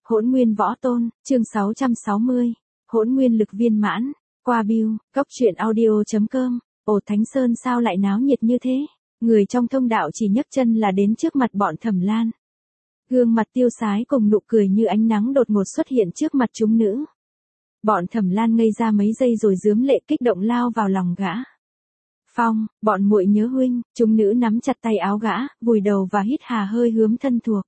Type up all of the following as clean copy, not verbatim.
Hỗn Nguyên Võ Tôn, chương 660. Hỗn Nguyên Lực Viên Mãn. Qua Bill, Cốc Truyện Audio.com. Ồ Thánh Sơn sao lại náo nhiệt như thế? Người trong thông đạo chỉ nhấc chân là đến trước mặt bọn Thẩm Lan. Gương mặt tiêu sái cùng nụ cười như ánh nắng đột ngột xuất hiện trước mặt chúng nữ. Bọn Thẩm Lan ngây ra mấy giây rồi rướm lệ kích động lao vào lòng gã. Phong, bọn muội nhớ huynh, chúng nữ nắm chặt tay áo gã, vùi đầu và hít hà hơi hướng thân thuộc.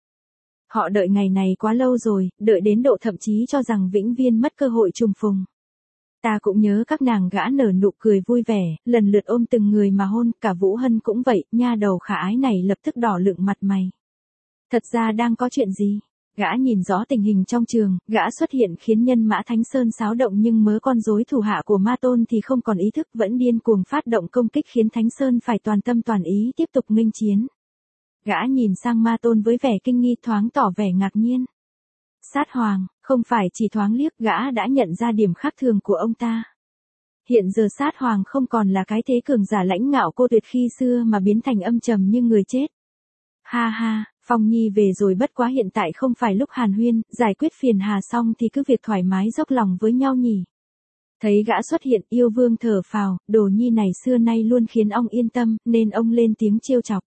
Họ đợi ngày này quá lâu rồi, đợi đến độ thậm chí cho rằng vĩnh viễn mất cơ hội trùng phùng. Ta cũng nhớ các nàng, gã nở nụ cười vui vẻ, lần lượt ôm từng người mà hôn, cả Vũ Hân cũng vậy, nha đầu khả ái này lập tức đỏ lựng mặt mày. Thật ra đang có chuyện gì? Gã nhìn rõ tình hình trong trường, gã xuất hiện khiến nhân mã Thánh Sơn xáo động nhưng mớ con rối thủ hạ của Ma Tôn thì không còn ý thức, vẫn điên cuồng phát động công kích khiến Thánh Sơn phải toàn tâm toàn ý tiếp tục nghênh chiến. Gã nhìn sang Ma Tôn với vẻ kinh nghi, thoáng tỏ vẻ ngạc nhiên. Sát Hoàng, không phải chỉ thoáng liếc, gã đã nhận ra điểm khác thường của ông ta. Hiện giờ Sát Hoàng không còn là cái thế cường giả lãnh ngạo cô tuyệt khi xưa mà biến thành âm trầm như người chết. Ha ha, Phong Nhi về rồi, bất quá hiện tại không phải lúc hàn huyên, giải quyết phiền hà xong thì cứ việc thoải mái dốc lòng với nhau nhỉ. Thấy gã xuất hiện, Yêu Vương thở phào, đồ nhi này xưa nay luôn khiến ông yên tâm, nên ông lên tiếng trêu chọc.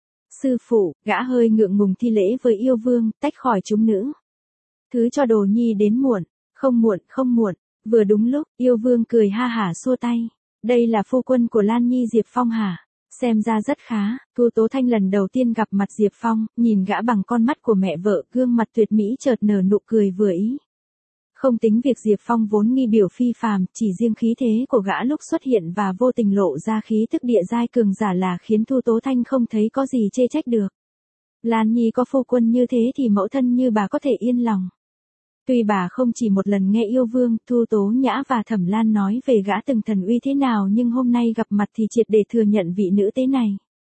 Sư phụ, gã hơi ngượng ngùng thi lễ với Yêu Vương, tách khỏi chúng nữ. Thứ cho đồ nhi đến muộn, không muộn, không muộn, vừa đúng lúc. Yêu Vương cười ha hả xua tay. Đây là phu quân của Lan Nhi Diệp Phong hả? Xem ra rất khá. Thu Tố Thanh lần đầu tiên gặp mặt Diệp Phong, nhìn gã bằng con mắt của mẹ vợ, gương mặt tuyệt mỹ chợt nở nụ cười vừa ý. Không tính việc Diệp Phong vốn nghi biểu phi phàm, chỉ riêng khí thế của gã lúc xuất hiện và vô tình lộ ra khí thức địa giai cường giả là khiến Thu Tố Thanh không thấy có gì chê trách được. Lan Nhi có phu quân như thế thì mẫu thân như bà có thể yên lòng. Tuy bà không chỉ một lần nghe Yêu Vương, Thu Tố Nhã và Thẩm Lan nói về gã từng thần uy thế nào, nhưng hôm nay gặp mặt thì triệt để thừa nhận vị nữ tế này.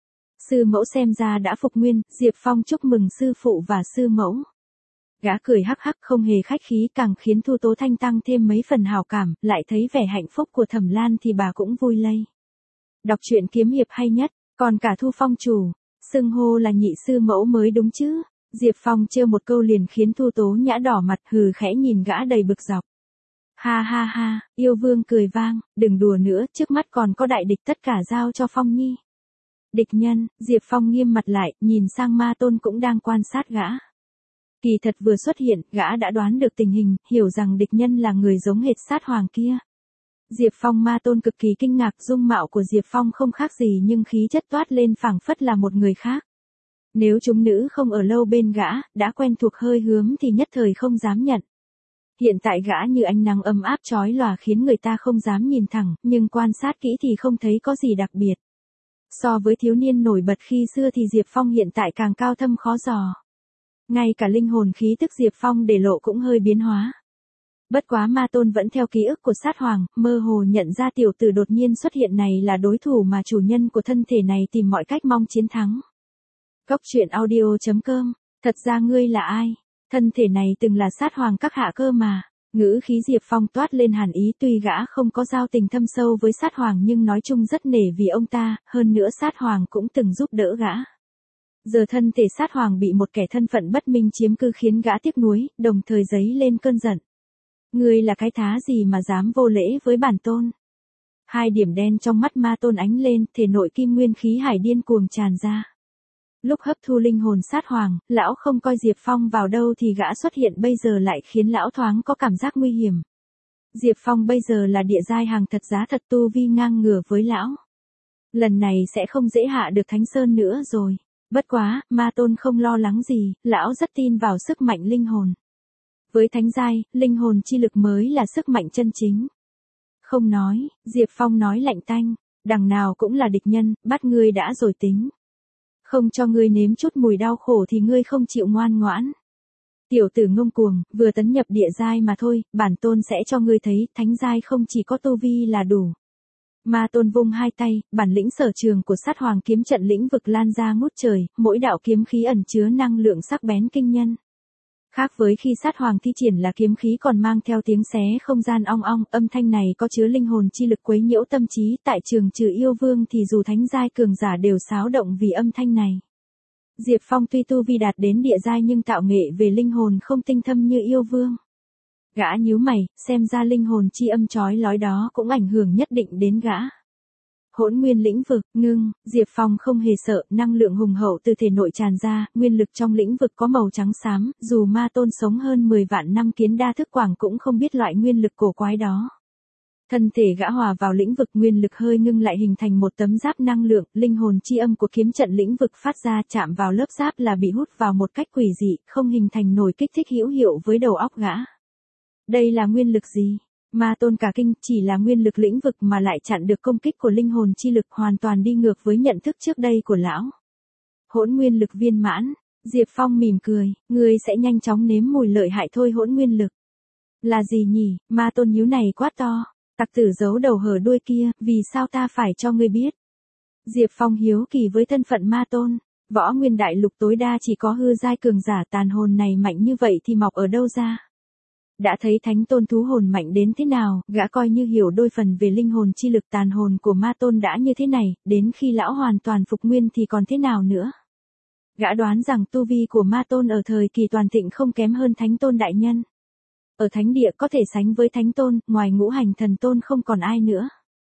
Sư mẫu xem ra đã phục nguyên. Diệp Phong chúc mừng sư phụ và sư mẫu. Gã cười hắc hắc không hề khách khí, càng khiến Thu Tố Thanh tăng thêm mấy phần hảo cảm, lại thấy vẻ hạnh phúc của Thẩm Lan thì bà cũng vui lây. Đọc truyện kiếm hiệp hay nhất, còn cả Thu Phong chủ, xưng hô là nhị sư mẫu mới đúng chứ. Diệp Phong trêu một câu liền khiến Thu Tố Nhã đỏ mặt, hừ khẽ nhìn gã đầy bực dọc. Ha ha ha, Yêu Vương cười vang, đừng đùa nữa, trước mắt còn có đại địch, tất cả giao cho Phong Nhi. Địch nhân? Diệp Phong nghiêm mặt lại, nhìn sang Ma Tôn cũng đang quan sát gã. Kỳ thật vừa xuất hiện, gã đã đoán được tình hình, hiểu rằng địch nhân là người giống hệt Sát Hoàng kia. Diệp Phong. Ma Tôn cực kỳ kinh ngạc, dung mạo của Diệp Phong không khác gì nhưng khí chất toát lên phảng phất là một người khác. Nếu chúng nữ không ở lâu bên gã, đã quen thuộc hơi hướng thì nhất thời không dám nhận. Hiện tại gã như ánh nắng ấm áp chói lòa khiến người ta không dám nhìn thẳng, nhưng quan sát kỹ thì không thấy có gì đặc biệt. So với thiếu niên nổi bật khi xưa thì Diệp Phong hiện tại càng cao thâm khó dò. Ngay cả linh hồn khí tức Diệp Phong để lộ cũng hơi biến hóa. Bất quá Ma Tôn vẫn theo ký ức của Sát Hoàng, mơ hồ nhận ra tiểu tử đột nhiên xuất hiện này là đối thủ mà chủ nhân của thân thể này tìm mọi cách mong chiến thắng. Cốc Truyện Audio.com. Thật ra ngươi là ai? Thân thể này từng là Sát Hoàng các hạ cơ mà. Ngữ khí Diệp Phong toát lên hàn ý, tuy gã không có giao tình thâm sâu với Sát Hoàng nhưng nói chung rất nể vì ông ta, hơn nữa Sát Hoàng cũng từng giúp đỡ gã. Giờ thân thể Sát Hoàng bị một kẻ thân phận bất minh chiếm cư khiến gã tiếc nuối, đồng thời dấy lên cơn giận. Ngươi là cái thá gì mà dám vô lễ với bản tôn? Hai điểm đen trong mắt Ma Tôn ánh lên, thể nội kim nguyên khí hải điên cuồng tràn ra. Lúc hấp thu linh hồn Sát Hoàng, lão không coi Diệp Phong vào đâu thì gã xuất hiện bây giờ lại khiến lão thoáng có cảm giác nguy hiểm. Diệp Phong bây giờ là địa giai hàng thật giá thật, tu vi ngang ngửa với lão. Lần này sẽ không dễ hạ được Thánh Sơn nữa rồi. Bất quá, Ma Tôn không lo lắng gì, lão rất tin vào sức mạnh linh hồn. Với thánh giai, linh hồn chi lực mới là sức mạnh chân chính. Không nói, Diệp Phong nói lạnh tanh, đằng nào cũng là địch nhân, bắt ngươi đã rồi tính. Không cho ngươi nếm chút mùi đau khổ thì ngươi không chịu ngoan ngoãn. Tiểu tử ngông cuồng, vừa tấn nhập địa giai mà thôi, bản tôn sẽ cho ngươi thấy, thánh giai không chỉ có tu vi là đủ. Ma Tôn vung hai tay, bản lĩnh sở trường của Sát Hoàng kiếm trận lĩnh vực lan ra ngút trời, mỗi đạo kiếm khí ẩn chứa năng lượng sắc bén kinh nhân. Khác với khi Sát Hoàng thi triển là kiếm khí còn mang theo tiếng xé không gian ong ong, âm thanh này có chứa linh hồn chi lực quấy nhiễu tâm trí, tại trường trừ Yêu Vương thì dù thánh giai cường giả đều xáo động vì âm thanh này. Diệp Phong tuy tu vi đạt đến địa giai nhưng tạo nghệ về linh hồn không tinh thâm như yêu vương. Gã nhíu mày, xem ra linh hồn chi âm chói lói đó cũng ảnh hưởng nhất định đến gã. Hỗn nguyên lĩnh vực, ngưng, Diệp Phong không hề sợ, năng lượng hùng hậu từ thể nội tràn ra, nguyên lực trong lĩnh vực có màu trắng xám, dù ma tôn sống hơn 10 vạn năm kiến đa thức quảng cũng không biết loại nguyên lực cổ quái đó. Thân thể gã hòa vào lĩnh vực, nguyên lực hơi ngưng lại hình thành một tấm giáp năng lượng, linh hồn chi âm của kiếm trận lĩnh vực phát ra chạm vào lớp giáp là bị hút vào một cách quỷ dị, không hình thành nổi kích thích hữu hiệu với đầu óc gã. Đây là nguyên lực gì? Ma tôn cả kinh, chỉ là nguyên lực lĩnh vực mà lại chặn được công kích của linh hồn chi lực, hoàn toàn đi ngược với nhận thức trước đây của lão. Hỗn nguyên lực viên mãn, Diệp Phong mỉm cười, ngươi sẽ nhanh chóng nếm mùi lợi hại thôi. Hỗn nguyên lực là gì nhỉ? Ma tôn nhíu này quát to. Tặc tử giấu đầu hở đuôi kia, vì sao ta phải cho ngươi biết? Diệp Phong hiếu kỳ với thân phận ma tôn, võ nguyên đại lục tối đa chỉ có hư giai cường giả, tàn hồn này mạnh như vậy thì mọc ở đâu ra? Đã thấy thánh tôn thú hồn mạnh đến thế nào, gã coi như hiểu đôi phần về linh hồn chi lực. Tàn hồn của ma tôn đã như thế này, đến khi lão hoàn toàn phục nguyên thì còn thế nào nữa? Gã đoán rằng tu vi của ma tôn ở thời kỳ toàn thịnh không kém hơn thánh tôn đại nhân. Ở thánh địa có thể sánh với thánh tôn, ngoài ngũ hành thần tôn không còn ai nữa.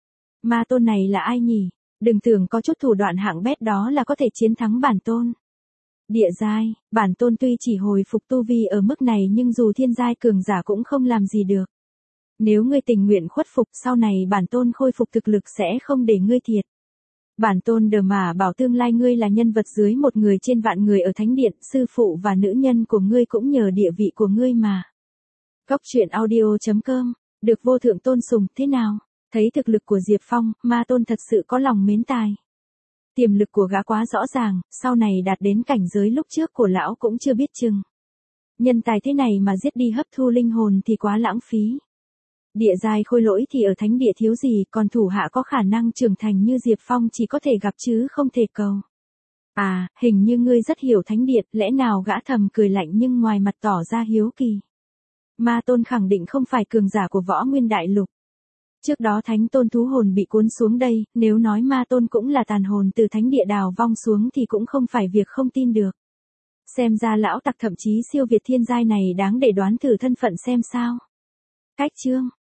Ma tôn này là ai nhỉ? Đừng tưởng có chút thủ đoạn hạng bét đó là có thể chiến thắng bản tôn. Địa giai, bản tôn tuy chỉ hồi phục tu vi ở mức này nhưng dù thiên giai cường giả cũng không làm gì được. Nếu ngươi tình nguyện khuất phục, sau này bản tôn khôi phục thực lực sẽ không để ngươi thiệt. Bản tôn đờ mà bảo tương lai ngươi là nhân vật dưới một người trên vạn người ở thánh điện, sư phụ và nữ nhân của ngươi cũng nhờ địa vị của ngươi mà. Góc truyện audio.com, được vô thượng tôn sùng, thế nào? Thấy thực lực của Diệp Phong, ma tôn thật sự có lòng mến tài. Tiềm lực của gã quá rõ ràng, sau này đạt đến cảnh giới lúc trước của lão cũng chưa biết chừng. Nhân tài thế này mà giết đi hấp thu linh hồn thì quá lãng phí. Địa giai khôi lỗi thì ở thánh địa thiếu gì, còn thủ hạ có khả năng trưởng thành như Diệp Phong chỉ có thể gặp chứ không thể cầu. À, hình như ngươi rất hiểu thánh địa, lẽ nào? Gã thầm cười lạnh nhưng ngoài mặt tỏ ra hiếu kỳ. Ma tôn khẳng định không phải cường giả của võ nguyên đại lục. Trước đó thánh tôn thú hồn bị cuốn xuống đây, nếu nói ma tôn cũng là tàn hồn từ thánh địa đào vong xuống thì cũng không phải việc không tin được. Xem ra lão tặc thậm chí siêu việt thiên giai này đáng để đoán thử thân phận xem sao. Cách chương